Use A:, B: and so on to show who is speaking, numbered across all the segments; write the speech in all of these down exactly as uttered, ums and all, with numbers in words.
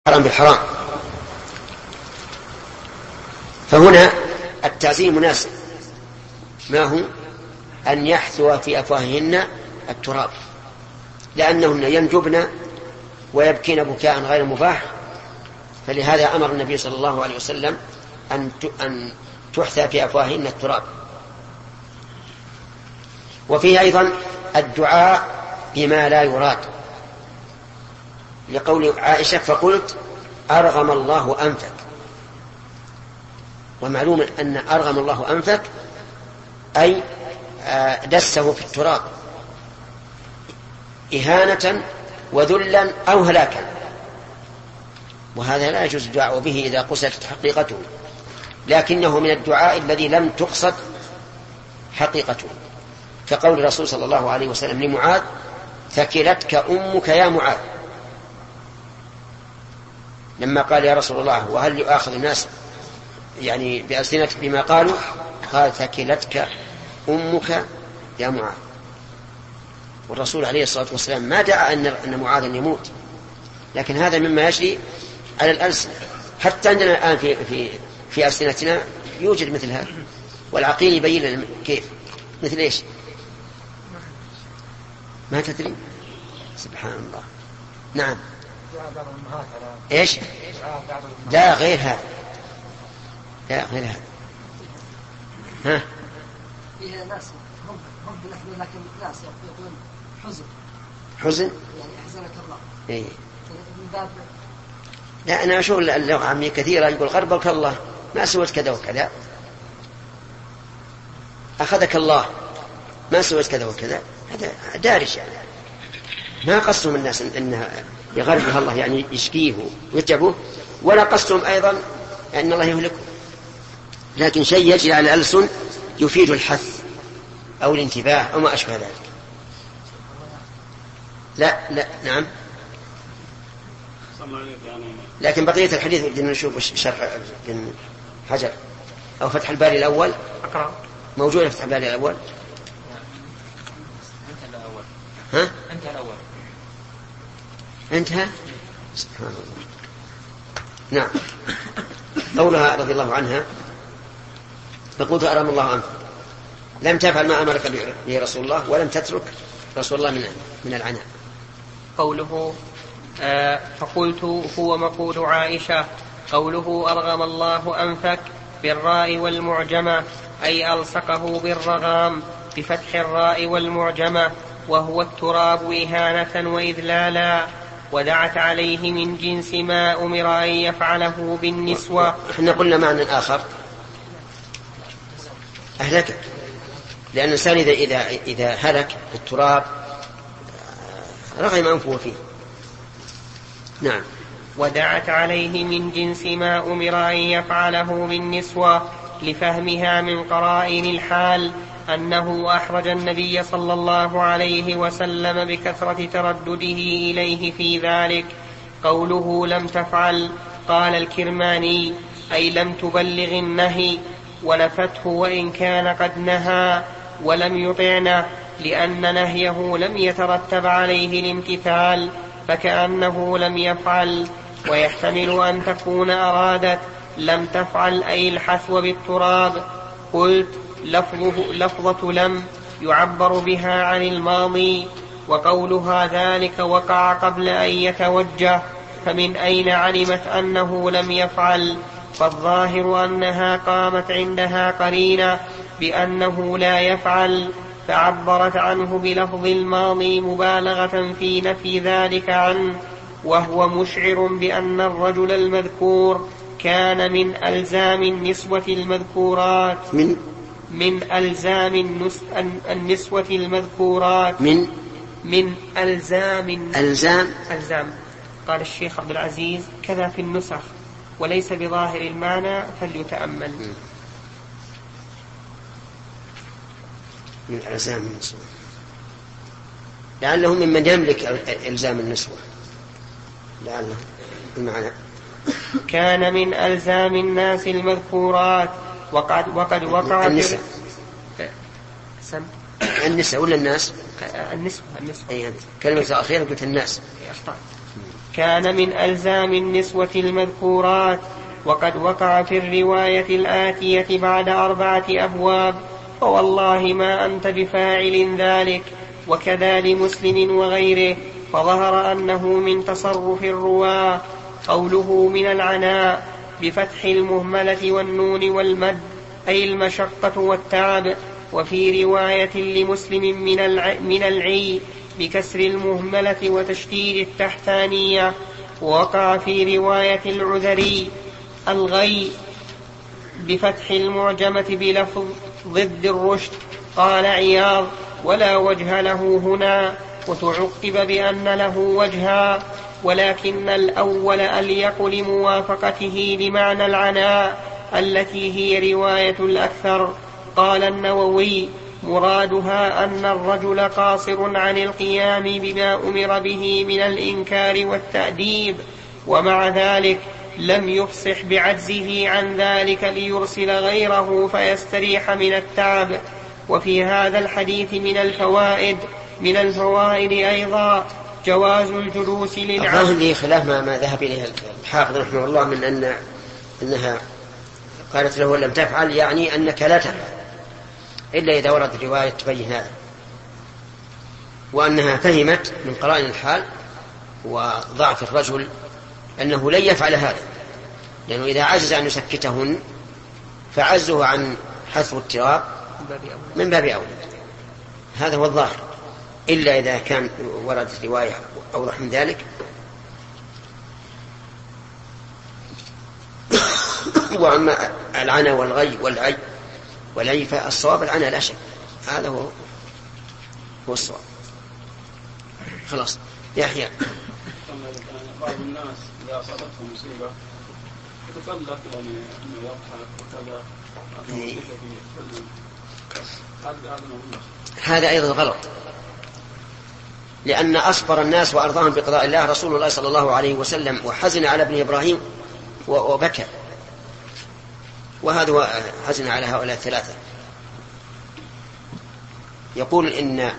A: حرام بالحرام. فهنا التعزيم مناسب، ما هو أن يحثو في أفواههن التراب، لأنهن ينجبن ويبكين بكاء غير مباح، فلهذا أمر النبي صلى الله عليه وسلم أن تحثى في أفواههن التراب. وفيه أيضا الدعاء بما لا يراد، لقول عائشة فقلت أرغم الله أنفك. ومعلوم أن أرغم الله أنفك أي دسه في التراب إهانة وذلا أو هلاكا، وهذا لا يجوز الدعاء به إذا قصدت حقيقته، لكنه من الدعاء الذي لم تقصد حقيقته، كقول الرسول صلى الله عليه وسلم لمعاذ ثكلتك أمك يا معاذ، لما قال يا رسول الله وهل يؤاخذ الناس يعني بألسنتك بما قالوا، قال ثكلتك أمك يا معاذ. والرسول عليه الصلاة والسلام ما دعا أن معاذ يموت، لكن هذا مما يجري على الألسنة، حتى عندنا الآن في, في, في ألسنتنا يوجد مثل هذا، والعقيل يبين لنا كيف. مثل إيش؟ ما تدري؟ سبحان الله. نعم. إيش؟ لا غير هذا، لا غير هذا. ها؟
B: فيها ناس هم هم بلحظة، لكن ناس يقولون حزن
A: حزن
B: يعني أحزنك الله.
A: إيه.
B: من باب
A: لا أنا أشوف اللغة عامية كثيرة، يقول غربك الله ما سويت كذا وكذا، أخذك الله ما سويت كذا وكذا، هذا دارج يعني، ما قصدهم الناس أنها يغربها الله يعني يشكيه ويتعبه، ولا قصدهم أيضا أن الله يهلكه، لكن شيء يجري على الألسن يفيد الحث أو الانتباه أو ما أشبه ذلك. لا لا نعم. لكن بقية الحديث بدنا نشوف شرح ابن حجر أو فتح الباري الأول
C: أقرأ
A: موجودة في فتح الباري الأول.
C: أنت الأول.
A: ها؟
C: أنت الأول.
A: انتهى. سبحان الله. نعم. قولها رضي الله عنها فقلت أرم الله عنك، لم تفعل ما أمرك به رسول الله ولم تترك رسول الله من من العناء.
C: قوله آه فقلت هو مقول عائشة. قوله أرغم الله أنفك بالراء والمعجمة أي ألصقه بالرغام بفتح الراء والمعجمة، وهو التراب إهانة وإذلالا، ودعت عليه من جنس ما أمر أن يفعله بالنسوة.
A: احنا قلنا معنى آخر أهلك، لأن الإنسان إذا, إذا, إذا هلك بالتراب رغم أنفه فيه. نعم.
C: ودعت عليه من جنس ما أمر أن يفعله بالنسوة، لفهمها من قرائن الحال أنه أحرج النبي صلى الله عليه وسلم بكثرة تردده إليه في ذلك. قوله لم تفعل قال الكرماني أي لم تبلغ النهي، ونفته وإن كان قد نهى ولم يطعنه، لأن نهيه لم يترتب عليه الامتثال، فكأنه لم يفعل. ويحتمل أن تكون أرادت لم تفعل أي الحثو بالتراب. قلت لفظه لفظة لم يعبر بها عن الماضي، وقولها ذلك وقع قبل أن يتوجه، فمن أين علمت أنه لم يفعل؟ فالظاهر أنها قامت عندها قرينة بأنه لا يفعل، فعبرت عنه بلفظ الماضي مبالغة في نفي ذلك عنه، وهو مشعر بأن الرجل المذكور كان من ألزام النسوة المذكورات
A: من
C: من ألزام النس... النسوة المذكورات
A: من
C: من ألزام
A: ألزام
C: ألزام قال الشيخ عبد العزيز كذا في النسخ، وليس بظاهر المعنى فليتأمل.
A: من ألزام النسوة لعله ممن يملك إلزام النسوة، لعله المعنى
C: كان من ألزام الناس المذكورات، وقد وقد وقع
A: النساء
C: سم
A: النساء ولا الناس؟
C: النسوة النسوة
A: أي كلمة أخيرة قلت الناس.
C: أخطأت. كان من ألزام النسوة المذكورات. وقد وقع في الرواية الآتية بعد أربعة أبواب: فوالله ما أنت بفاعل ذلك، وكذا لمسلم وغيره. فظهر أنه من تصرف الرواة. قوله من العناء بفتح المهملة والنون والمد أي المشقة والتعب. وفي رواية لمسلم من, الع... من العي بكسر المهملة وتشديد التحتانية. ووقع في رواية العذري الغي بفتح المعجمة بلفظ ضد الرشد. قال عياض: ولا وجه له هنا، وتعقب بأن له وجها، ولكن الأول أليق لموافقته لمعنى العناء التي هي رواية الأكثر. قال النووي: مرادها أن الرجل قاصر عن القيام بما أمر به من الإنكار والتأديب، ومع ذلك لم يفصح بعجزه عن ذلك ليرسل غيره فيستريح من التعب. وفي هذا الحديث من الفوائد من الفوائد أيضا جواز الجلوس للعبد.
A: الظاهر لي خلاف ما, ما ذهب إليه الحافظ رحمه الله من أن أنها قالت له لم تفعل، يعني أنك لا تفعل إلا إذا ورد الرواية تبين هذا، وأنها فهمت من قرائن الحال وضعف الرجل أنه لن يفعل هذا، لأنه إذا عجز أن يسكتهن فعجزه عن حث اضطراب من باب أولى. هذا هو الظاهر، إلا إذا كان وردت رواية أوضح من ذلك. وأما العنى والغي والعي والعي فالصواب العنى لا شك، هذا هو هو الصواب. خلاص. يحيى:
D: بعض الناس إذا أصابتهم مصيبة يتطلق يعني أنه يضحك وكذا،
A: هذا أيضا غلط، لأن أصبر الناس وأرضاهم بقضاء الله رسول الله صلى الله عليه وسلم، وحزن على ابن إبراهيم وبكى، وهذا حزن على هؤلاء الثلاثة. يقول إن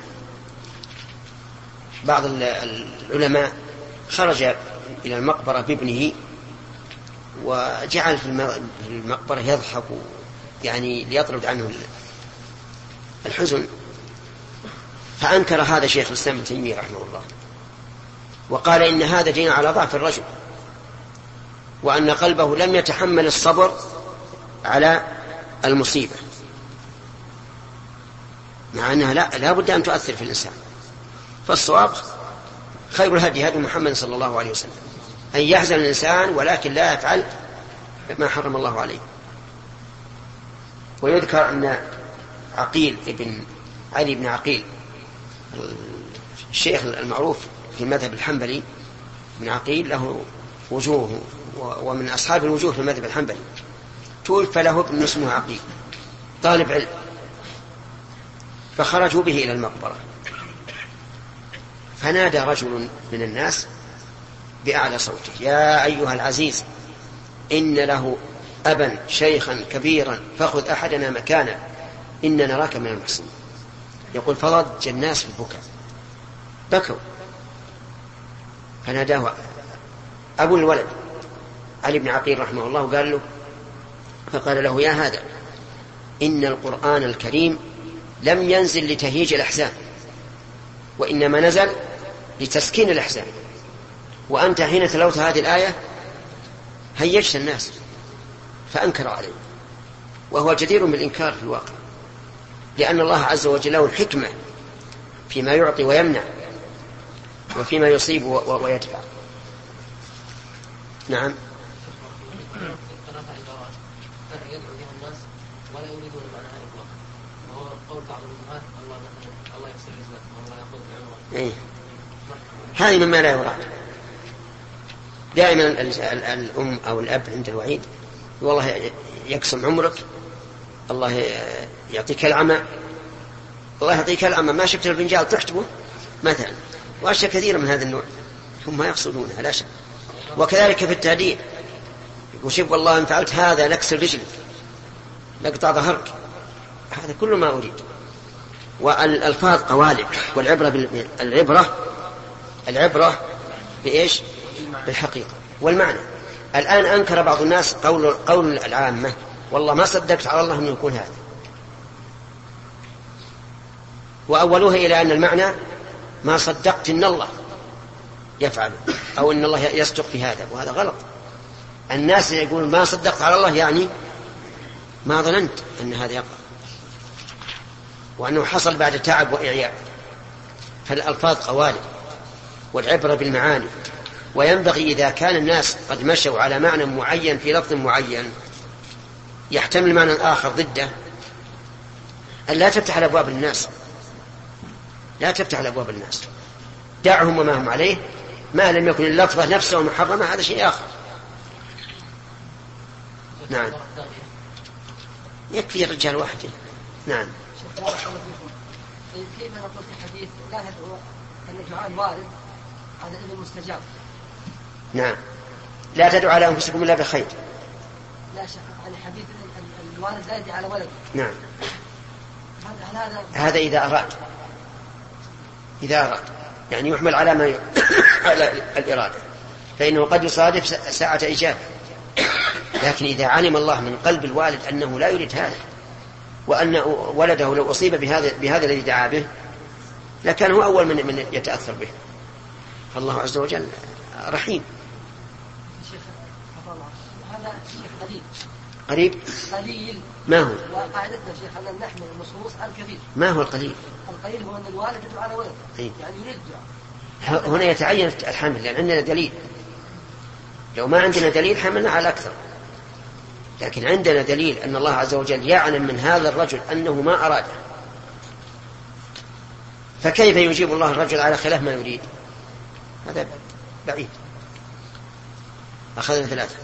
A: بعض العلماء خرج إلى المقبرة بابنه وجعل في المقبرة يضحك يعني ليطرد عنه الحزن، فأنكر هذا شيخ الإسلام ابن تيمية رحمه الله، وقال إن هذا دين على ضعف الرجل، وأن قلبه لم يتحمل الصبر على المصيبة، مع أنها لا, لا بد أن تؤثر في الإنسان. فالصواب خير الهدي هدي محمد صلى الله عليه وسلم، أن يحزن الإنسان ولكن لا يفعل ما حرم الله عليه. ويذكر أن عقيل ابن علي بن عقيل الشيخ المعروف في المذهب الحنبلي، ابن عقيل له وجوه ومن أصحاب الوجوه في المذهب الحنبلي، توفى له ابن اسمه عقيل طالب علم، فخرجوا به إلى المقبرة، فنادى رجل من الناس بأعلى صوته: يا أيها العزيز، إن له أبا شيخا كبيرا فخذ أحدنا مكانا، إن نراك من المحسنين. يقول فضج الناس في البكاء، بكوا، فناداه أبو الولد علي بن عقيل رحمه الله قال له فقال له: يا هذا، إن القرآن الكريم لم ينزل لتهيج الأحزان، وإنما نزل لتسكين الأحزان، وأنت حين تلوت هذه الآية هيجت الناس. فأنكر عليه، وهو جدير بالإنكار في الواقع، لأن الله عز وجل له الحكمة فيما يعطي ويمنع وفيما يصيب ويدفع. نعم.
B: ولا يريدون معناها إطلاقا، وهو قول بعض الأمهات الله مثلا الله يفسر رزقك والله يأخذ بعمره.
A: إيه. هذه مما لا يراد. دائما الأم أو الأب عند الوعيد والله يقسم عمرك، الله يعطيك العمى، الله يعطيك العمى، ما شفت الفنجال تحتبه مثلا، وأشياء كثيرة من هذا النوع هم يقصدونها لا شك. وكذلك في التهديد، وشوف والله إن فعلت هذا نكسر رجلك، نقطع ظهرك، هذا كل ما أريد. والألفاظ قوالب، والعبرة العبرة العبرة بإيش؟ بالحقيقة والمعنى. الآن أنكر بعض الناس قول, قول العامة والله ما صدقت على الله أن يكون هذا، وأولوها إلى أن المعنى ما صدقت أن الله يفعل أو أن الله يصدق في هذا، وهذا غلط. الناس يقول ما صدقت على الله يعني ما ظننت أن هذا يقع، وأنه حصل بعد تعب وإعياء. فالألفاظ قوالب والعبرة بالمعاني، وينبغي إذا كان الناس قد مشوا على معنى معين في لفظ معين يحتمل معنى آخر ضده أن لا تفتح الأبواب للناس، لا تفتح الأبواب للناس، دعهم وما هم عليه، ما لم يكن اللفظة نفسه محرمة هذا شيء آخر. نعم يكفي الرجال واحد. نعم.
B: كيف نقول في حديث لا تدعو أن دعاء الوالد هذا إذن مستجاب؟
A: نعم لا تدعو على أنفسكم إلا بخير.
B: لا شك عن حديث الوالد لا يدعي على ولده.
A: نعم
B: هذا
A: هذا إذا أراد، إذا أراد يعني يحمل على ما ي... على الإرادة، فإنه قد يصادف ساعة إجابة. لكن إذا علم الله من قلب الوالد أنه لا يريد هذا، وأن ولده لو أصيب بهذا بهذا الذي دعا به لكان هو أول من, من يتأثر به. فالله عز وجل رحيم.
B: هذا شيخ قليل
A: قريب
B: قليل
A: ما هو؟
B: وقاعدتنا شيخ أن نحمل النصوص الكثير.
A: ما هو القليل؟
B: القليل هو أن الوالد يدعو على ولده،
A: أي.
B: يعني يريد الدعاء.
A: هنا يتعين الحمل لأن عندنا دليل. لو ما عندنا دليل حملنا على أكثر، لكن عندنا دليل أن الله عز وجل يعلم من هذا الرجل أنه ما أراده، فكيف يجيب الله الرجل على خلاف ما يريد؟ هذا بعيد. أخذنا ثلاثة.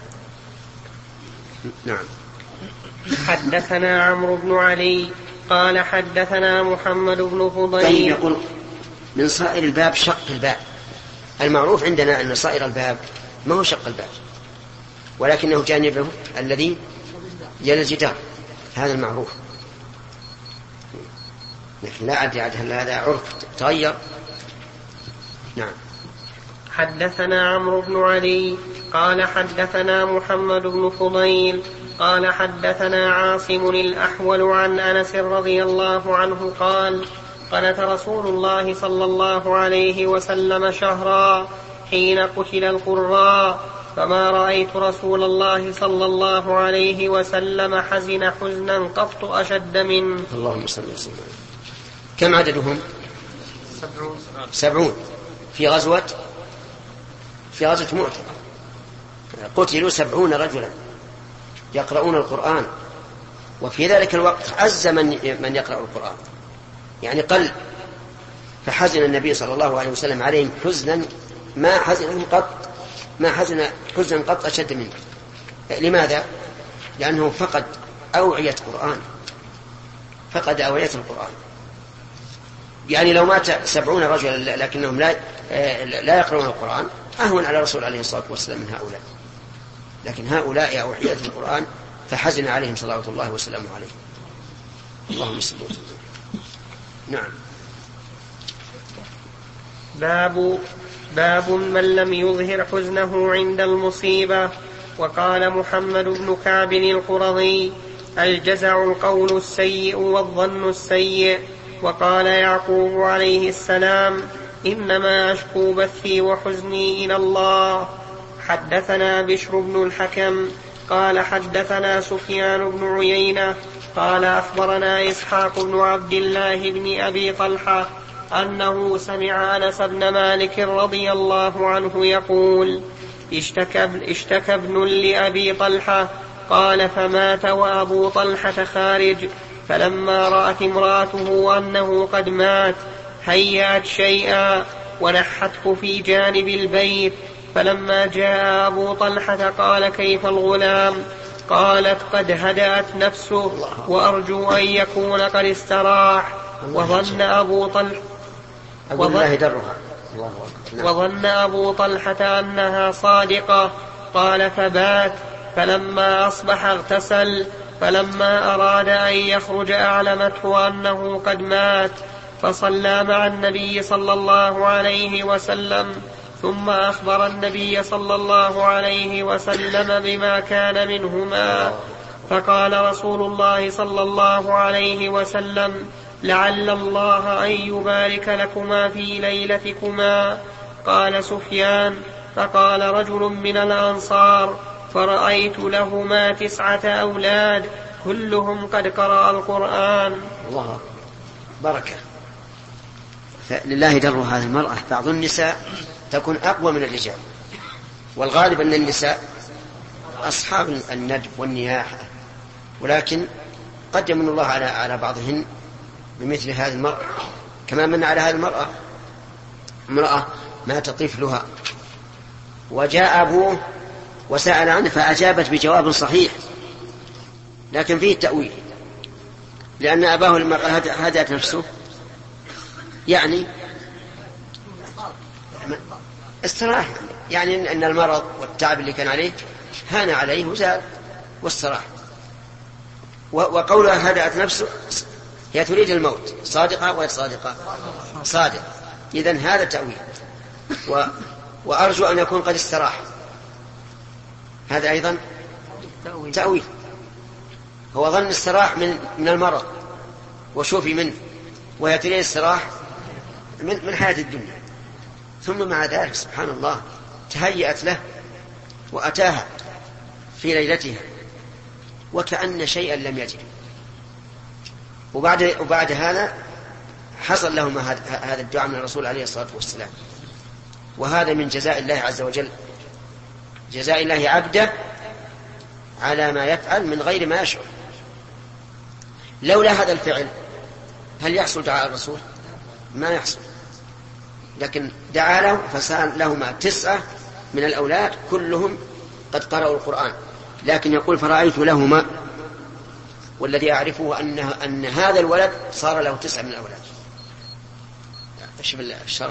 A: نعم.
C: حدثنا عمرو بن علي قال حدثنا محمد بن فضيل.
A: طيب يقول من صائر الباب شق الباب. المعروف عندنا أن صائر الباب ما هو شق الباب ولكنه جانبه الذي يلي الجدار، هذا المعروف. لكن لا أدري هل هذا عرف تغير. نعم.
C: حدثنا عمرو بن علي قال حدثنا محمد بن فضيل قال حدثنا عاصم الأحول عن أنس رضي الله عنه قال قنت رسول الله صلى الله عليه وسلم شهرا حين قتل القراء، فما رأيت رسول الله صلى الله عليه وسلم حزن حزنا قط أشد منه.
A: اللهم صل وسلم. كم عددهم؟
C: سبعون.
A: سبعون في غزوة في غزوة مؤتة قتلوا سبعون رجلا يقرؤون القرآن، وفي ذلك الوقت عز من من يقرأ القرآن، يعني قل. فحزن النبي صلى الله عليه وسلم عليهم حزنا ما حزن قط ما حزن حزنا قط أشد منه. لماذا؟ لأنه فقد أوعية القرآن، فقد أوعية القرآن. يعني لو مات سبعون رجلا لكنهم لا لا يقرؤون القرآن أهون على الرسول عليه الصلاة والسلام من هؤلاء، لكن هؤلاء أوعية القرآن فحزن عليهم صلوات الله وسلامه عليه. اللهم صل وسلم. نعم.
C: باب باب من لم يظهر حزنه عند المصيبة. وقال محمد بن كعب القرظي الجزع القول السيء والظن السيء. وقال يعقوب عليه السلام إنما أشكو بثي وحزني إلى الله. حدثنا بشر بن الحكم قال حدثنا سفيان بن عيينة قال أخبرنا إسحاق بن عبد الله بن أبي طلحة أنه سمع أنس بن مالك رضي الله عنه يقول اشتكى, اشتكى ابن لأبي طلحة قال فمات وأبو طلحة خارج، فلما رأت امرأته أنه قد مات هيأت شيئا ونحته في جانب البيت، فلما جاء أبو طلحة قال كيف الغلام؟ قالت قد هدأت نفسه وأرجو أن يكون قد استراح. وظن أبو طلحة وظن, وظن أبو طلحة أنها صادقة. قال فبات، فلما أصبح اغتسل، فلما أراد أن يخرج أعلمته أنه قد مات، فصلى مع النبي صلى الله عليه وسلم ثم أخبر النبي صلى الله عليه وسلم بما كان منهما. فقال رسول الله صلى الله عليه وسلم: لعل الله أن يبارك لكما في ليلتكما. قال سفيان: فقال رجل من الأنصار: فرأيت لهما تسعة أولاد كلهم قد قرأ القرآن.
A: الله بركة. لله در هذه المرأة. بعض النساء تكون أقوى من الرجال، والغالب أن النساء أصحاب الندب والنياحة، ولكن قد يمن الله على على بعضهن بمثل هذه المرأة، كما من على هذه المرأة امرأة مات طفلها وجاء أبوه وسأل عنه فأجابت بجواب صحيح، لكن فيه التأويل، لأن أباه لما قال هدأت نفسه يعني استراح، يعني أن المرض والتعب اللي كان عليه هان عليه وزاد واستراح. وقولها هدأت نفسه هي تريد الموت، صادقة وغير صادقة؟ صادقة. إذن هذا تأويل، و... وأرجو أن يكون قد استراح، هذا أيضا تأويل. هو ظن استراح من من المرض وشوفي منه، وهي تريد استراح من من حياة الدنيا، ثم مع ذلك سبحان الله تهيأت له وأتاها في ليلتها وكأن شيئا لم يجد. وبعد وبعد هذا حصل لهم هذا الدعاء من الرسول عليه الصلاة والسلام. وهذا من جزاء الله عز وجل، جزاء الله عبده على ما يفعل من غير ما يشعر. لولا هذا الفعل هل يحصل دعاء الرسول؟ ما يحصل، لكن دعا له فسأل لهما تسعة من الأولاد كلهم قد قرأوا القرآن. لكن يقول فرأيت لهما، والذي أعرفه أن, أن هذا الولد صار له تسعة من الأولاد. ايش بالشرح؟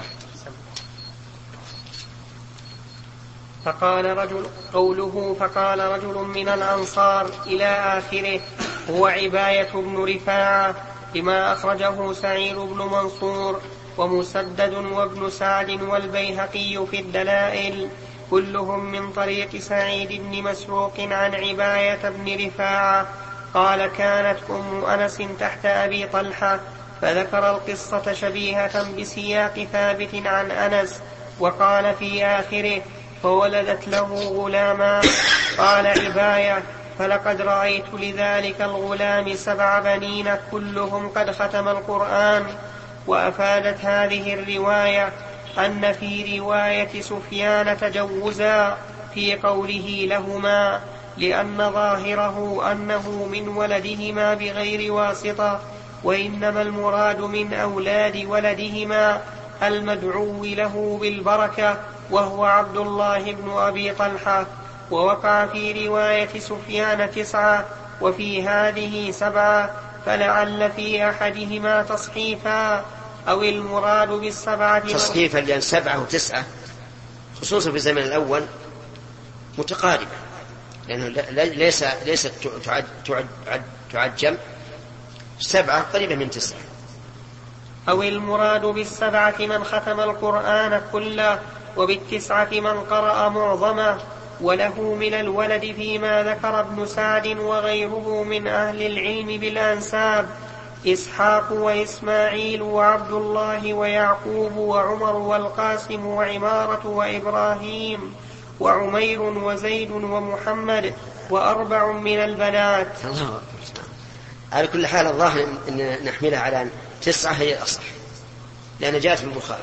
C: فقال رجل قوله فقال رجل من الأنصار إلى آخره هو عباية بن رفاعة، لما أخرجه سعيد بن منصور ومسدد وابن سعد والبيهقي في الدلائل، كلهم من طريق سعيد بن مسروق عن عباية بن رفاعة قال: كانت أم أنس تحت أبي طلحة، فذكر القصة شبيهة بسياق ثابت عن أنس، وقال في آخره: فولدت له غلاما. قال عباية: فلقد رأيت لذلك الغلام سبع بنين كلهم قد ختم القرآن. وأفادت هذه الرواية أن في رواية سفيان تجوزا في قوله لهما، لأن ظاهره أنه من ولدهما بغير واسطة، وإنما المراد من أولاد ولدهما المدعو له بالبركة وهو عبد الله بن أبي طلحة. ووقع في رواية سفيان تسعة وفي هذه سبعة، فلعل في أحدهما تصحيفا، أو المراد بالسبعة
A: تصحيفا، لأن سبعة وتسعة خصوصا في الزمن الأول متقاربة، لأنه ليس ليست تعد تعد تعجم، سبعة قريبة من تسعة.
C: أو المراد بالسبعة من ختم القرآن كله، وبالتسعة من قرأ معظمه. وله من الولد فيما ذكر ابن سعد وغيره من أهل العلم بالأنساب إسحاق وإسماعيل وعبد الله ويعقوب وعمر والقاسم وعمارة وإبراهيم وعمير وزيد ومحمد وأربع من البنات.
A: الله. على كل حال الظاهر أن نحملها على تسعة هي الأصح، لأن جاءت في البخاري.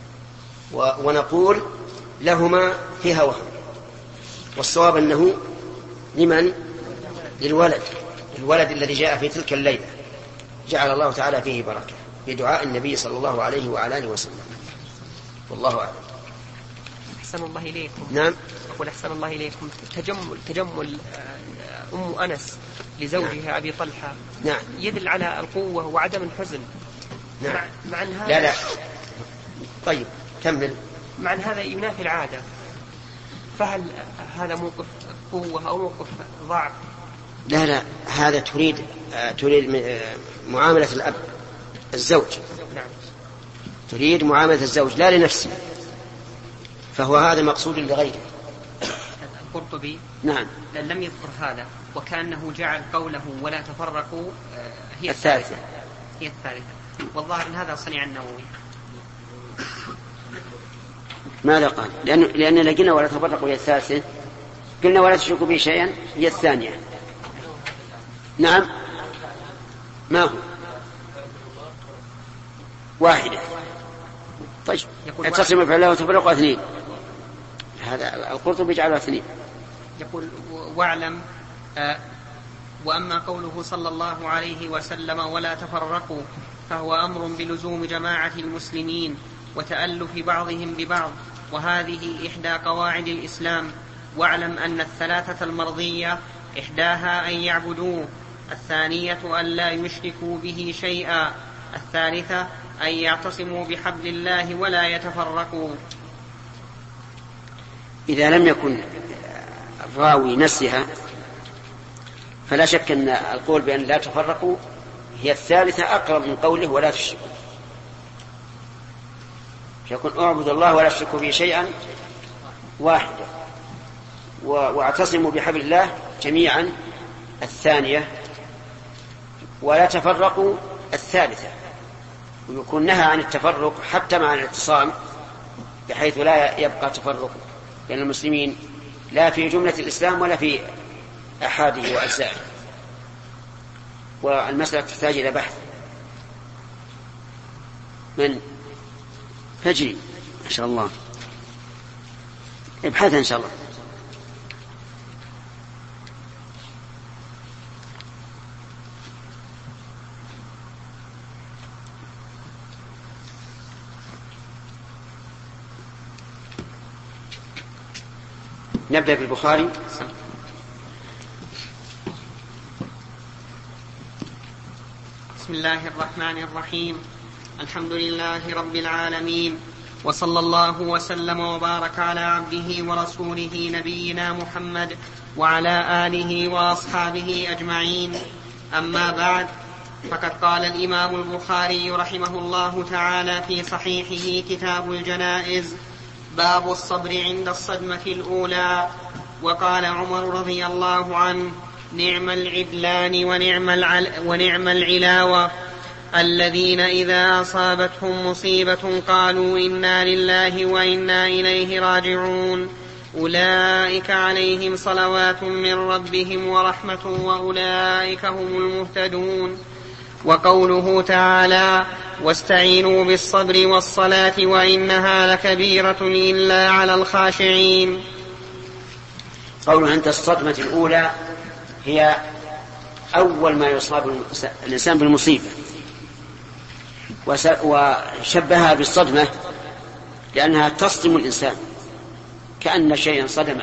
A: ونقول لهما فيها وهم، والصواب أنه لمن؟ للولد، الولد الذي جاء في تلك الليلة جعل الله تعالى فيه بركة بدعاء النبي صلى الله عليه وعلى آله وسلم. والله أعلم.
C: أحسن الله إليكم.
A: نعم.
C: أقول أحسن الله إليكم. تجمل تجمل أم أنس لزوجها نعم. أبي طلحة
A: نعم.
C: يدل على القوة وعدم الحزن.
A: نعم.
C: مع, مع أن هذا
A: لا لا طيب كمل.
C: مع أن هذا ينافي العادة، فهل هذا موقف قوة أو موقف ضعف؟
A: لا لا هذا تريد تريد معاملة الأب الزوج.
C: نعم.
A: تريد معاملة الزوج لا لنفسه، فهو هذا مقصود لغيره.
C: القرطبي
A: نعم
C: لم يذكر هذا، وكأنه جعل قوله ولا تفرقوا هي
A: الثالثة
C: هي الثالثة، والظاهر أن هذا صنيع النووي.
A: ماذا قال؟ لأن لأن لقينا ولا تفرقوا هي الثالثة، قلنا ولا تشركوا به شيئا هي الثانية. نعم ما هو واحدة. طيب اتصموا في الله وتفرقوا اثنين، هذا القرطبي جعلها اثنين.
C: يقول واعلم آه وأما قوله صلى الله عليه وسلم ولا تفرقوا فهو أمر بلزوم جماعة المسلمين وتألف بعضهم ببعض، وهذه إحدى قواعد الإسلام. واعلم أن الثلاثة المرضية إحداها أن يعبدوه، الثانية أن لا يشركوا به شيئا، الثالثة أن يعتصموا بحبل الله ولا يتفرقوا.
A: إذا لم يكن الراوي نسيها فلا شك أن القول بأن لا تفرقوا هي الثالثة أقرب من قوله ولا تشركوا، فيكون أعبد الله ولا تشركوا به شيئا واحدة، واعتصموا بحبل الله جميعا الثانية، ولا تفرقوا الثالثة، ويكون نهى عن التفرق حتى مع الاعتصام بحيث لا يبقى تفرق بين المسلمين لا في جملة الإسلام ولا في أحاده وأجزائه. والمسألة تحتاج إلى بحث. من فجري ما شاء الله ابحث إن شاء الله. نبدأ بالبخاري.
C: بسم الله الرحمن الرحيم. الحمد لله رب العالمين، وصلى الله وسلم وبارك على عبده ورسوله نبينا محمد وعلى آله وأصحابه أجمعين. أما بعد، فقد قال الإمام البخاري رحمه الله تعالى في صحيحه كتاب الجنائز: باب الصبر عند الصدمة الأولى. وقال عمر رضي الله عنه: نعم العدلان ونعم, العل ونعم العلاوة الذين إذا أصابتهم مصيبة قالوا إنا لله وإنا إليه راجعون، أولئك عليهم صلوات من ربهم ورحمة وأولئك هم المهتدون. وقوله تعالى: واستعينوا بالصبر والصلاة وإنها لكبيرة إلا على الخاشعين.
A: قوله عند الصدمة الأولى هي أول ما يصاب الإنسان بالمصيبة، وشبهها بالصدمة لأنها تصدم الإنسان كأن شيئا صدمه،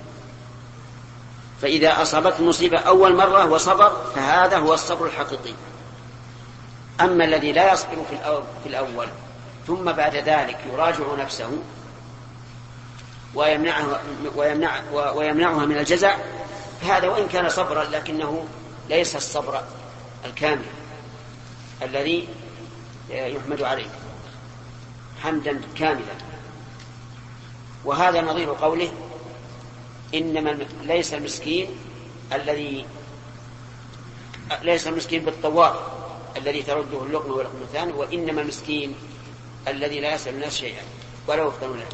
A: فإذا أصابته المصيبة أول مرة وصبر فهذا هو الصبر الحقيقي. أما الذي لا يصبر في الأول ثم بعد ذلك يراجع نفسه ويمنعها, ويمنع ويمنعها من الجزع، هذا وإن كان صبرا لكنه ليس الصبر الكامل الذي يحمد عليه حمدا كاملا. وهذا نظير قوله: إنما ليس المسكين الذي ليس المسكين بالطواب الذي ترده اللقمة واللقمتان، وإنما المسكين الذي لا يسأل الناس شيئا ولو افتنوا له.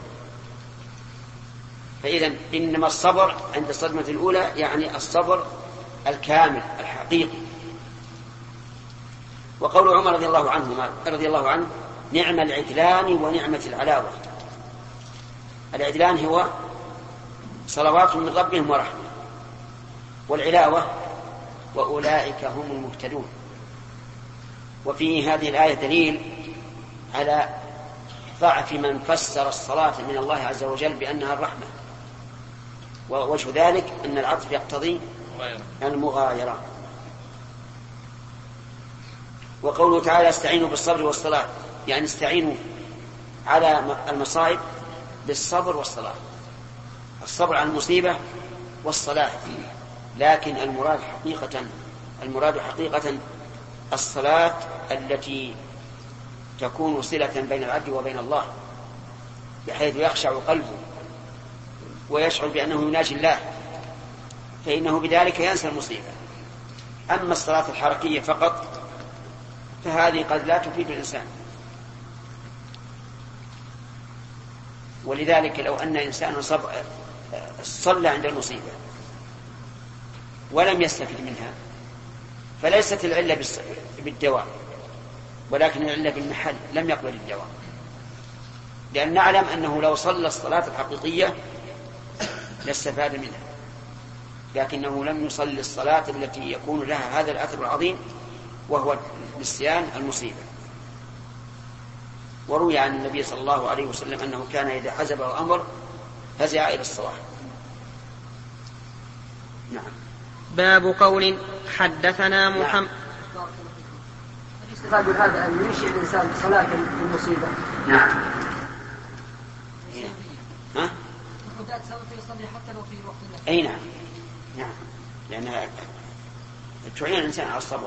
A: فإذا إنما الصبر عند الصدمة الأولى يعني الصبر الكامل الحقيقي. وقول عمر رضي الله عنه رضي الله عنه: نعم العدلان ونعمة العلاوة. العدلان هو صلوات من ربهم ورحمة، والعلاوة وأولئك هم المهتدون. وفي هذه الآية دليل على ضعف من فسر الصلاة من الله عز وجل بأنها الرحمة، ووجه ذلك أن العطف يقتضي المغايرة. وقوله تعالى: استعينوا بالصبر والصلاة، يعني استعينوا على المصائب بالصبر والصلاة، الصبر عن المصيبة والصلاة. لكن المراد حقيقة المراد حقيقة الصلاة التي تكون صلة بين العبد وبين الله، بحيث يخشع قلبه ويشعر بأنه يناجي الله، فإنه بذلك ينسى المصيبة. أما الصلاة الحركية فقط فهذه قد لا تفيد الإنسان. ولذلك لو أن إنسان صلى عند المصيبة ولم يستفد منها فليست العلة بالدواء، ولكن العلة بالمحل، لم يقبل الدواء، لأن نعلم أنه لو صلى الصلاة الحقيقية لاستفاد منها، لكنه لم يصلي الصلاة التي يكون لها هذا الأثر العظيم وهو نسيان المصيبة. وروي عن النبي صلى الله عليه وسلم أنه كان إذا حزبه الأمر فزع إلى الصلاة. نعم.
C: باب قول حدثنا محمد.
E: الاستفاد من هذا أن ينشئ الإنسان صلاة المصيبة.
A: نعم. ها؟
E: يصلي حتى لو في وقت.
A: أي نعم. نعم. لأنها تعين الإنسان على الصبر.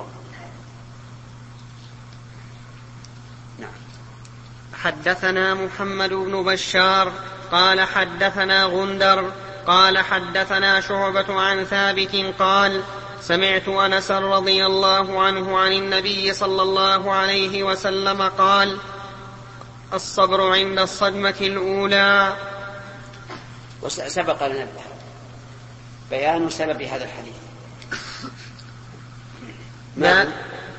A: نعم.
C: حدثنا محمد بن بشار قال حدثنا غندر قال حدثنا شعبة عن ثابت قال سمعت أنس رضي الله عنه عن النبي صلى الله عليه وسلم قال الصبر عند الصدمة الأولى.
A: وسبق لنا بيان سبب هذا الحديث. ما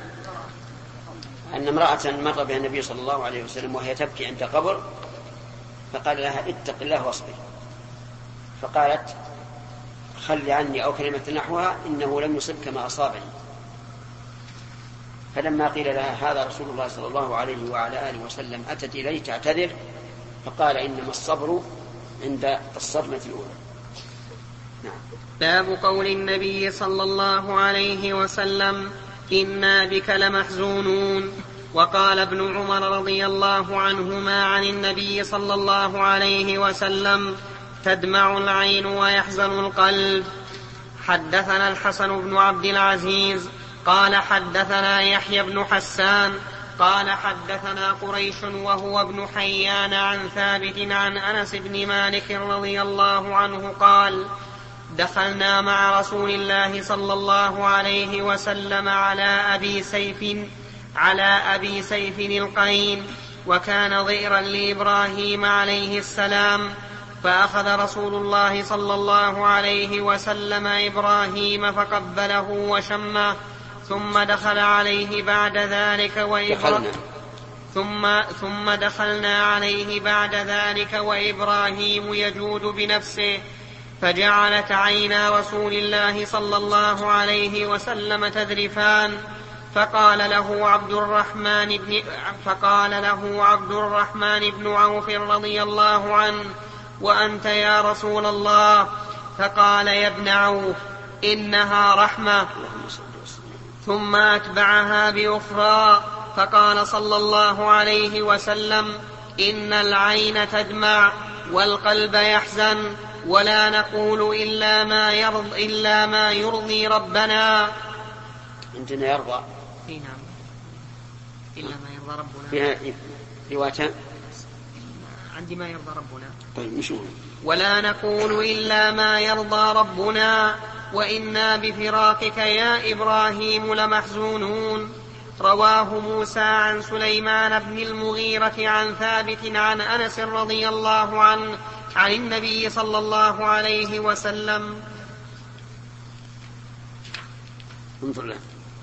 A: أن امرأة مر بها النبي صلى الله عليه وسلم وهي تبكي عند قبر، فقال لها اتق الله واصبر، فقالت خل عني أو كلمة نحوها إنه لم يصبك ما أصابني. فلما قيل لها هذا رسول الله صلى الله عليه وعلى آله وسلم أتت إليه تعتذر، فقال إنما الصبر عند الصدمة الأولى. نعم.
C: باب قول النبي صلى الله عليه وسلم إنا بك لمحزونون. وقال ابن عمر رضي الله عنهما عن النبي صلى الله عليه وسلم تدمع العين ويحزن القلب. حدثنا الحسن بن عبد العزيز قال حدثنا يحيى بن حسان قال حدثنا قريش وهو ابن حيان عن ثابت عن أنس بن مالك رضي الله عنه قال دخلنا مع رسول الله صلى الله عليه وسلم على أبي سيف على أبي سيف القين، وكان ضئرا لإبراهيم عليه السلام، فأخذ رسول الله صلى الله عليه وسلم إبراهيم فقبله وشمه، ثم دخل عليه بعد ذلك وإبراهيم ثم, ثم دخلنا عليه بعد ذلك وإبراهيم يجود بنفسه، فجعلت عينا رسول الله صلى الله عليه وسلم تذرفان، فقال له عبد الرحمن بن فقال له عبد الرحمن بن عوف رضي الله عنه وأنت يا رسول الله؟ فقال يا ابن عوف إنها رحمة. ثم أتبعها بأخرى فقال صلى الله عليه وسلم إن العين تدمع والقلب يحزن ولا نقول إلا ما يرضي, إلا ما يرضي ربنا.
A: عندنا يرضى.
C: نعم. إلا ما يرضى ربنا.
A: فيها رواية
C: عندي ما يرضى ربنا.
A: طيب نشوف.
C: ولا نقول إلا ما يرضى ربنا وإنا بفراقك يا إبراهيم لمحزونون. رواه موسى عن سليمان بن المغيرة عن ثابت عن أنس رضي الله عنه عن النبي صلى الله عليه وسلم.
A: انظر له.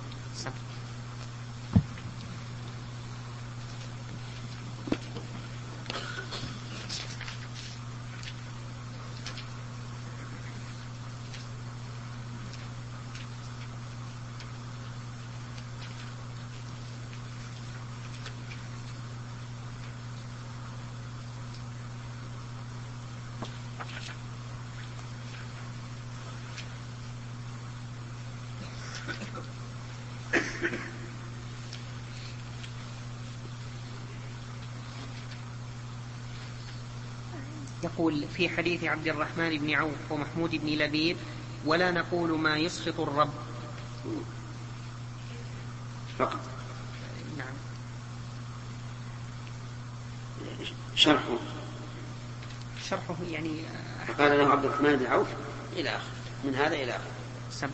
C: يقول في حديث عبد الرحمن بن عوف ومحمود بن لبيد ولا نقول ما يسخط الرب
A: فقط.
C: نعم.
A: شرحه
C: شرحه يعني
A: قال له عبد الرحمن بن عوف إلى آخر، من هذا إلى آخر.
C: سم.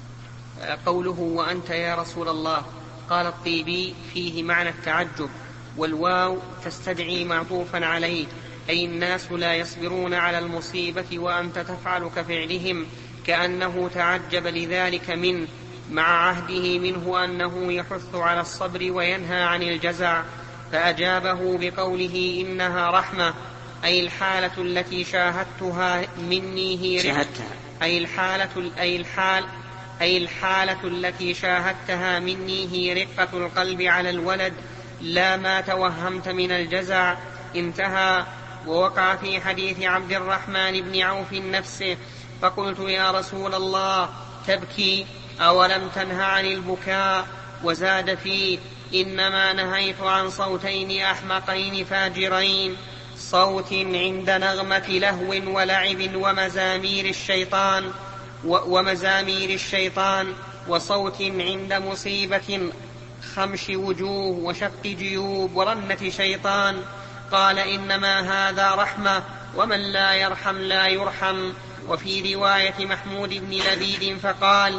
C: قوله وأنت يا رسول الله، قال الطيبي فيه معنى التعجب، والواو تستدعي معطوفا عليه، أي الناس لا يصبرون على المصيبة وأنت تفعل كفعلهم، كأنه تعجب لذلك منه، مع عهده منه أنه يحث على الصبر وينهى عن الجزع، فأجابه بقوله إنها رحمة، أي الحالة التي شاهدتها مني هي
A: شاهدتها
C: أي الحالة أي الحال أي الحالة التي شاهدتها مني هي رقة القلب على الولد، لا ما توهمت من الجزع. انتهى. ووقع في حديث عبد الرحمن بن عوف نفسه، فقلت يا رسول الله تبكي أولم تنه عن البكاء؟ وزاد فيه إنما نهيت عن صوتين أحمقين فاجرين، صوت عند نغمة لهو ولعب ومزامير الشيطان ومزامير الشيطان وصوت عند مصيبة خمش وجوه وشق جيوب ورنة شيطان. قال إنما هذا رحمة، ومن لا يرحم لا يرحم. وفي رواية محمود بن لبيد فقال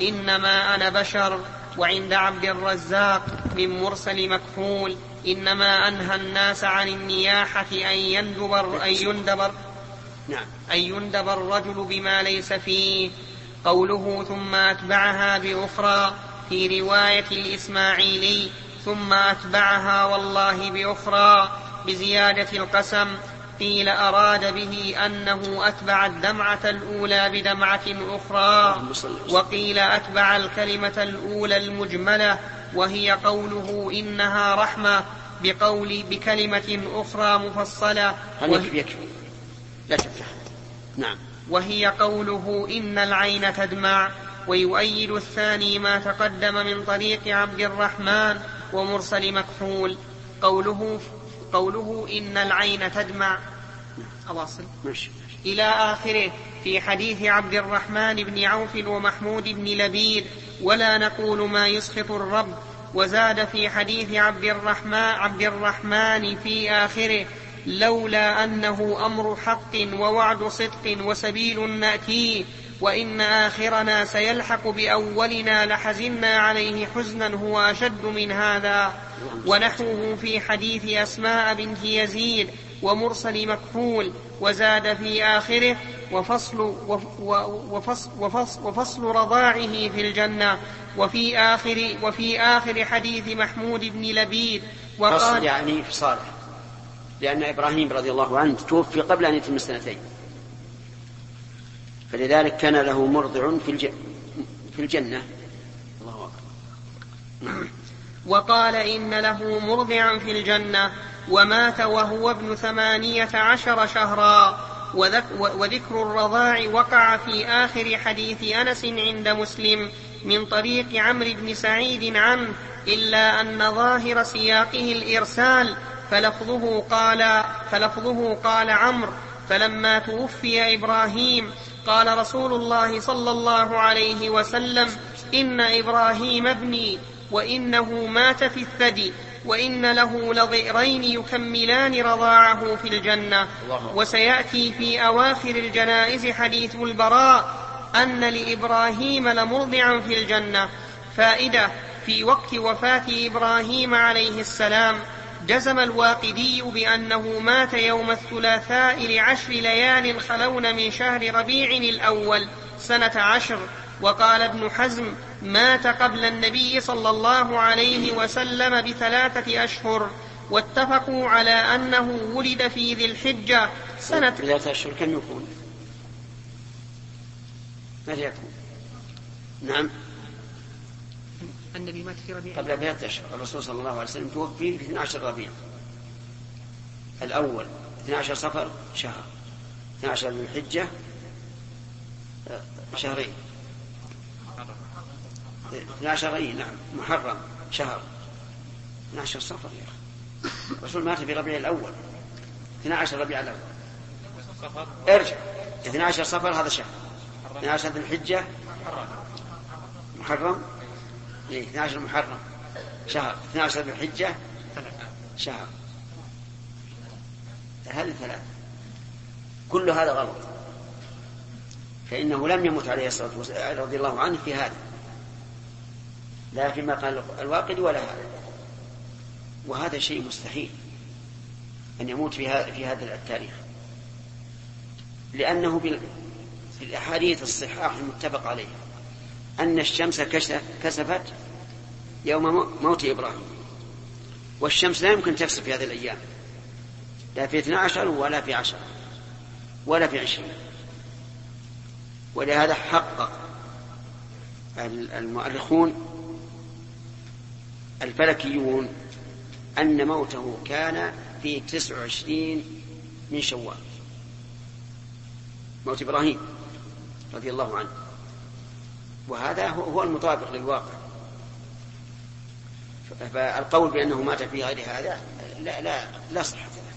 C: إنما أنا بشر. وعند عبد الرزاق من مرسل مكحول إنما أنهى الناس عن النياحة أن يندبر, أن يندبر,
A: نعم.
C: أن يندب الرجل بما ليس فيه. قوله ثم أتبعها بأخرى في رواية الإسماعيلي ثم أتبعها والله بأخرى بزيادة القسم، قيل أراد به أنه أتبع الدمعة الأولى بدمعة أخرى، وقيل أتبع الكلمة الأولى المجملة وهي قوله إنها رحمة بقول بكلمة أخرى مفصلة
A: وهي, لا تفتح. نعم.
C: وهي قوله إن العين تدمع. ويؤيد الثاني ما تقدم من طريق عبد الرحمن ومرسل مكحول قوله قوله إن العين تدمع أواصل إلى آخره في حديث عبد الرحمن بن عوف ومحمود بن لبيد ولا نقول ما يسخط الرب. وزاد في حديث عبد الرحمن, عبد الرحمن في آخره لولا أنه أمر حق ووعد صدق وسبيل نأتيه وإن آخرنا سيلحق بأولنا لحزنا عليه حزنا هو أشد من هذا. ونحوه في حديث أسماء بنت يزيد ومرسل مكحول. وزاد في آخره وفصل, وفصل, وفصل, وفصل رضاعه في الجنة. وفي آخر, وفي آخر حديث محمود بن لبيد
A: وقال يعني في صالح، لأن إبراهيم رضي الله عنه توفي قبل أن يتم السنتين، فلذلك كان له مرضع في في الجنة. الله أكبر.
C: وقال إن له مرضعا في الجنة ومات وهو ابن ثمانية عشر شهرا. وذكر الرضاع وقع في آخر حديث أنس عند مسلم من طريق عمرو بن سعيد عنه، إلا أن ظاهر سياقه الإرسال، فلفظه قال, فلفظه قال عمرو فلما توفي إبراهيم قال رسول الله صلى الله عليه وسلم إن إبراهيم ابني وإنه مات في الثدي وإن له لضئرين يكملان رضاعه في الجنة. وسيأتي في أواخر الجنائز حديث البراء أن لإبراهيم لمرضعا في الجنة. فائدة: في وقت وفاة إبراهيم عليه السلام جزم الواقدي بأنه مات يوم الثلاثاء لعشر ليال خلون من شهر ربيع الأول سنة عشر. وقال ابن حزم مات قبل النبي صلى الله عليه وسلم بثلاثة أشهر. واتفقوا على أنه ولد في ذي الحجة سنة
A: ثلاثة أشهر. كم يكون؟ ماذا يكون؟ نعم،
C: النبي مات في ربيع
A: قبل ثلاثة أشهر. الرسول صلى الله عليه وسلم توفي في اثني عشر ربيع الأول، اثني عشر صفر شهر، اثني عشر ذي الحجة شهرين، اثني عشر أي نعم محرم شهر، اثني عشر صفر يا أخي. الرسول مات في ربيع الأول، اثني عشر ربيع الأول. ارجع اثني عشر صفر هذا شهر، اثني عشر ذي الحجة محرم، اثني عشر محرم شهر، اثني عشر ذي الحجة شهر، هذه ثلاثة. كل هذا غلط، فإنه لم يمت عليه الصلاة والسلام رضي الله عنه في هذا، لا فيما قال الواقدي ولا هذا، وهذا شيء مستحيل أن يموت في هذا التاريخ، لأنه في الأحاديث الصحاح المتفق عليها أن الشمس كسفت يوم موت إبراهيم، والشمس لا يمكن تكسف في هذه الأيام، لا في اثنى عشر ولا في عشر ولا في عشرين. ولهذا حقق المؤرخون الفلكيون أن موته كان في تسع وعشرين من شوال، موت إبراهيم رضي الله عنه، وهذا هو المطابق للواقع. فالقول بأنه مات في غير هذا لا لا لا صحة له.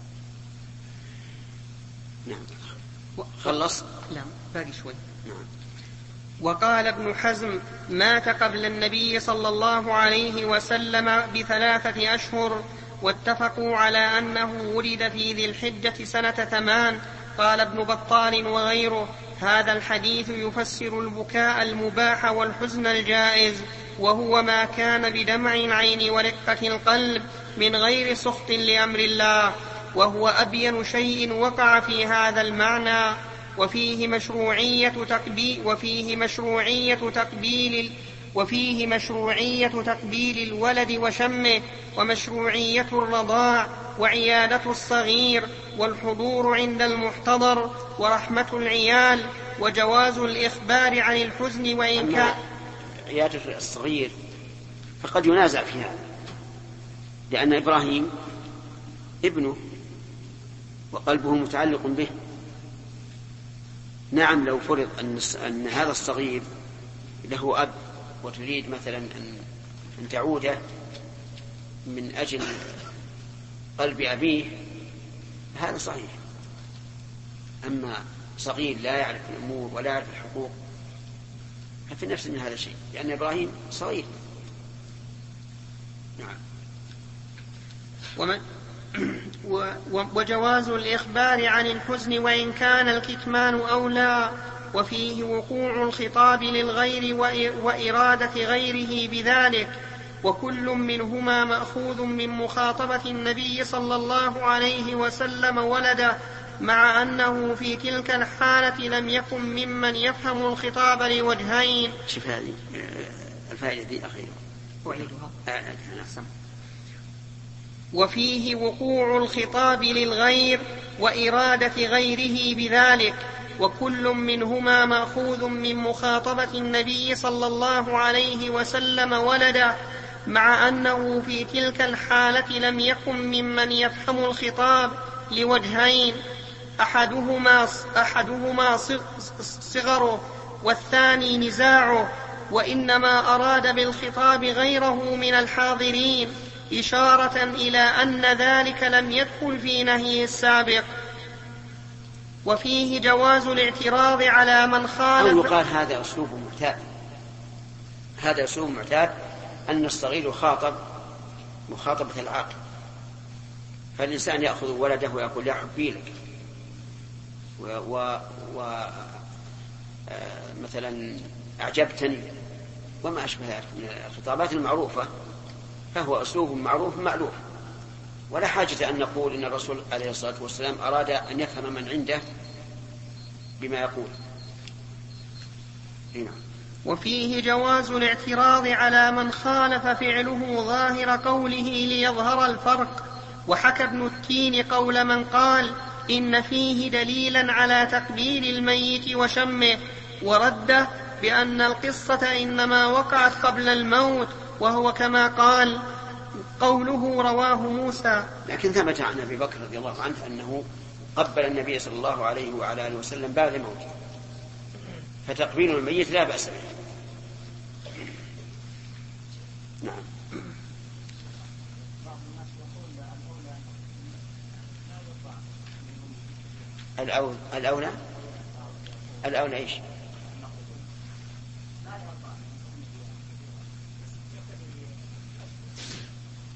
A: نعم. خلص؟
C: لا باقي شوي.
A: نعم.
C: وقال ابن حزم: مات قبل النبي صلى الله عليه وسلم بثلاثة أشهر، واتفقوا على أنه ولد في ذي الحجة سنة ثمان. قال ابن بطال وغيره: هذا الحديث يفسر البكاء المباح والحزن الجائز، وهو ما كان بدمع العين ورقة القلب من غير سخط لأمر الله، وهو أبين شيء وقع في هذا المعنى. وفيه مشروعية تقبيل وفيه مشروعية تقبيل وفيه مشروعية تقبيل الولد وشمه، ومشروعية الرضاع، وعيادة الصغير، والحضور عند المحتضر، ورحمة العيال، وجواز الإخبار عن الحزن وإن كان.
A: عيادة الصغير فقد ينازع فيها، لأن إبراهيم ابنه وقلبه متعلق به. نعم، لو فرض أن, أن هذا الصغير له أب وتريد مثلا أن, أن تعوده من أجل قلب أبيه، هذا صحيح. أما صغير لا يعرف الأمور ولا يعرف الحقوق، ففي نفس من هذا الشيء، لأن إبراهيم صغير. نعم.
C: ومن وجواز الإخبار عن الحزن وإن كان الكتمان أولى، وفيه وقوع الخطاب للغير وإرادة غيره بذلك، وكل منهما مأخوذ من مخاطبة النبي صلى الله عليه وسلم ولده، مع أنه في تلك الحالة لم يكن ممن يفهم الخطاب لوجهين.
A: شوف هذه الفائدة دي أخيرا
C: أعيدها.
A: أحسن.
C: وفيه وقوع الخطاب للغير وإرادة غيره بذلك، وكل منهما مأخوذ من مخاطبة النبي صلى الله عليه وسلم ولده، مع أنه في تلك الحالة لم يكن ممن يفهم الخطاب لوجهين: أحدهما, أحدهما صغره، والثاني نزاعه، وإنما أراد بالخطاب غيره من الحاضرين، إشارة إلى أن ذلك لم يدخل في نهيه السابق. وفيه جواز الاعتراض على من خالف.
A: أو يقال هذا أسلوب معتاد، هذا أسلوب معتاد أن الصغير يخاطب مخاطبة العاقل، فالإنسان يأخذ ولده ويقول: يا حبي لك، و, و... و... مثلا أعجبتني، وما أشبه ذلك من الخطابات المعروفة، فهو أسلوب معروف مألوف، ولا حاجة أن نقول إن الرسول عليه الصلاة والسلام أراد أن يفهم من عنده بما يقول. هنا.
C: وفيه جواز الاعتراض على من خالف فعله ظاهر قوله ليظهر الفرق. وحكى ابن التين قول من قال إن فيه دليلا على تقبيل الميت وشمه، ورده بأن القصة إنما وقعت قبل الموت، وهو كما قال قوله رواه موسى.
A: لكن ثبت عن أبي بكر رضي الله عنه أنه قبل النبي صلى الله عليه وعلى آله وسلم بعد موته، فتقبيل الميت لا بأس به. نعم. الأولى الأولى الأولى إيش؟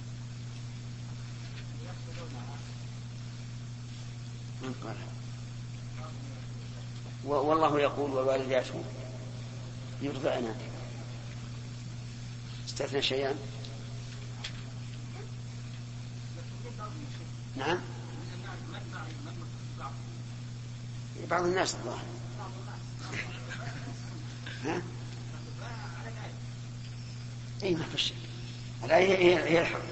A: من قال؟ والله يقول والوالدات يرضعن. استثنى شيئا. نعم بعض الناس الله ها اي ما في شيء. الآية هي هي الحق.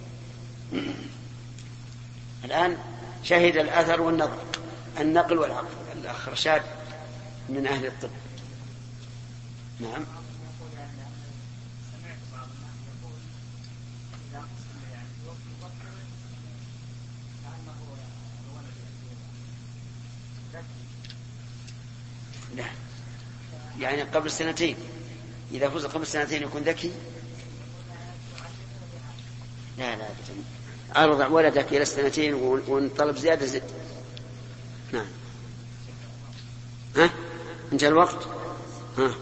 A: الآن شهد الأثر والنظر النقل والعقل. الأخ رشاد من أهل الطب. نعم لا يعني قبل سنتين إذا فوز قبل سنتين يكون ذكي. لا لا أرضع ولدك إلى السنتين ونطلب زيادة زد. نعم ها انتهى الوقت. ها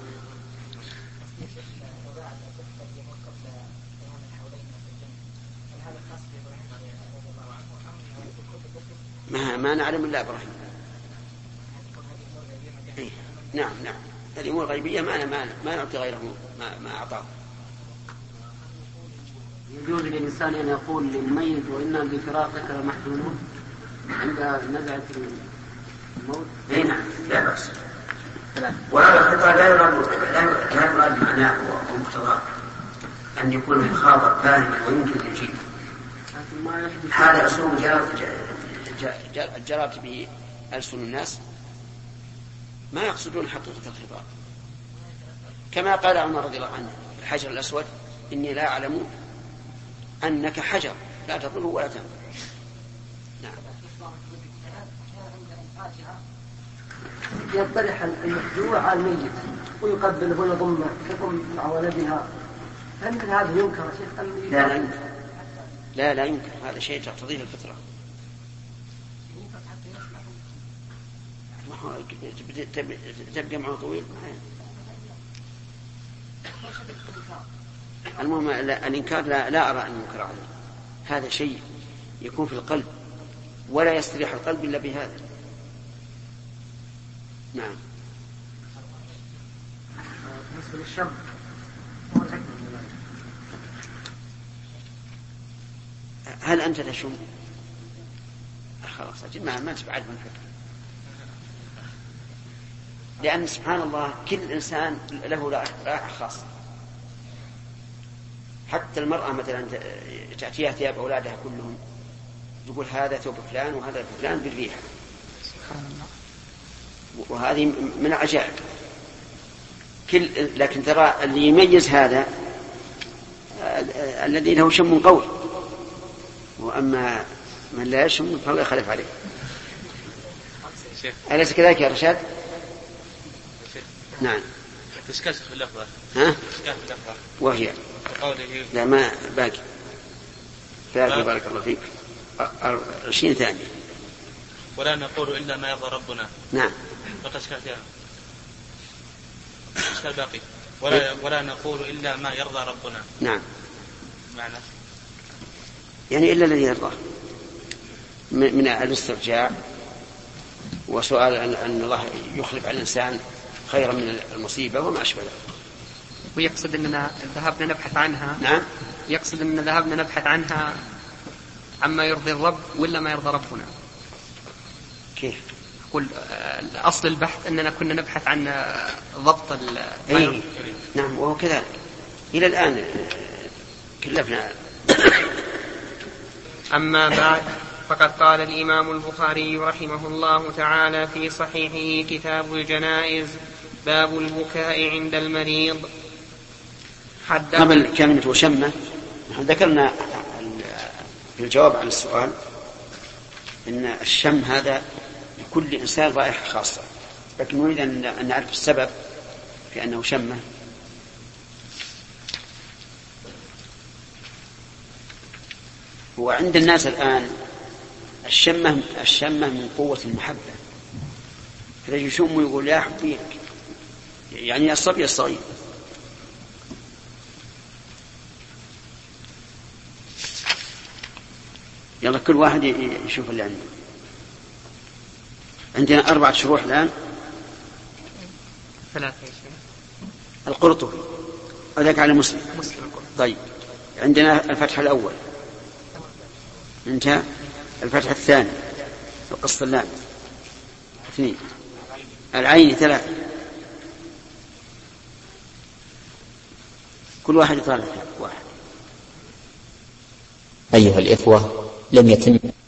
A: ما ما نعلم إلا إبراهيم. إيه. نعم نعم الأمور الغيبية ما ما ما نعطي غيره ما ما أعطاه.
F: يجوز للإنسان أن يقول للميت وإنا بفراقك لمحزونون عند نزعة الموت؟
A: أي نعم لا بأس. وهذا الخطاب لا يراد لا يراد معناه ومقتضاه أن يكون المخاطب فاهما ويمكن الإجابة. هذا أسلوب جرت به ألسن الناس ما يقصدون حقيقة الخطاب، كما قال عمر رضي الله عنه الحجر الأسود إني لا أعلم أنك حجر لا تضر ولا تنفع. نعم
E: يطرح المفجوع على الميت ويقبله ويضمه يقوم مع ولدها، هل هذا ينكر شيخ أم
A: لا لا ينكر؟ لا لا ينكر، هذا شيء تقتضيه الفطرة. تبقى معه طويل. المهم الإنكار لا, لا أرى أن ينكر عليه، هذا شيء يكون في القلب ولا يستريح القلب إلا بهذا. نعم
E: بالنسبة للشم
A: هل أنت تشم؟ خلاص أجل ما, ما تبعد من فكرة، لأن سبحان الله كل إنسان له رائحة خاصة. حتى المرأة مثلا تأتيها ثياب أولادها كلهم تقول هذا ثوب فلان وهذا فلان بالريحة، وهذه من العجائب. كل لكن ترى اللي يميز هذا الذي له شم قوي، وأما من لا يشم فهو يخالف عليه. أليس كذلك يا رشاد؟ نعم.
G: إشكال في اللفظة.
A: ها؟
G: إشكال في اللفظة.
A: وهي.
G: قوله.
A: لا ما باقي. باقي بارك الله فيك. عشرين ثانية.
G: ولا نقول إلا ما يرضى ربنا.
A: نعم.
G: بقى إشكال فيها. إشكال باقي. ولا ولا نقول إلا ما يرضى ربنا.
A: نعم.
G: معنى.
A: يعني إلا الذي يرضاه من الاسترجاع وسؤال أن الله يخلف على الإنسان خيرا من المصيبة وما أشبه ذلك.
C: ويقصد أننا ذهبنا نبحث عنها.
A: نعم.
C: يقصد أننا ذهبنا نبحث عنها عما يرضي الرب ولا ما يرضى ربنا.
A: كيف؟
C: قل أصل البحث أننا كنا نبحث عن ضبط
A: أي. نعم وهو كذلك إلى الآن كلفنا.
C: أما بعد فقد قال الإمام البخاري رحمه الله تعالى في صحيحه كتاب الجنائز باب البكاء عند المريض.
A: قبل كلمة وشمة نحن ذكرنا في الجواب عن السؤال إن الشم هذا لكل إنسان رائحة خاصة، لكن نريد أن نعرف السبب في أنه شمه. وعند الناس الآن الشمة الشمة من قوة المحبة، فلجي يشم ويقول يا حبيك، يعني الصبي الصغير. يلا كل واحد يشوف اللي عنده. عندنا أربعة شروح الآن
C: ثلاثة يا شيخ.
A: القرطبي وذاك على مسلم.
C: مسلم القرطبي.
A: طيب عندنا الفتح الأول انتهى. الفتح الثاني القسط اللام اثنين. العين ثلاثة. كل واحد يطالع واحد.
H: أيها الإخوة، لم يتم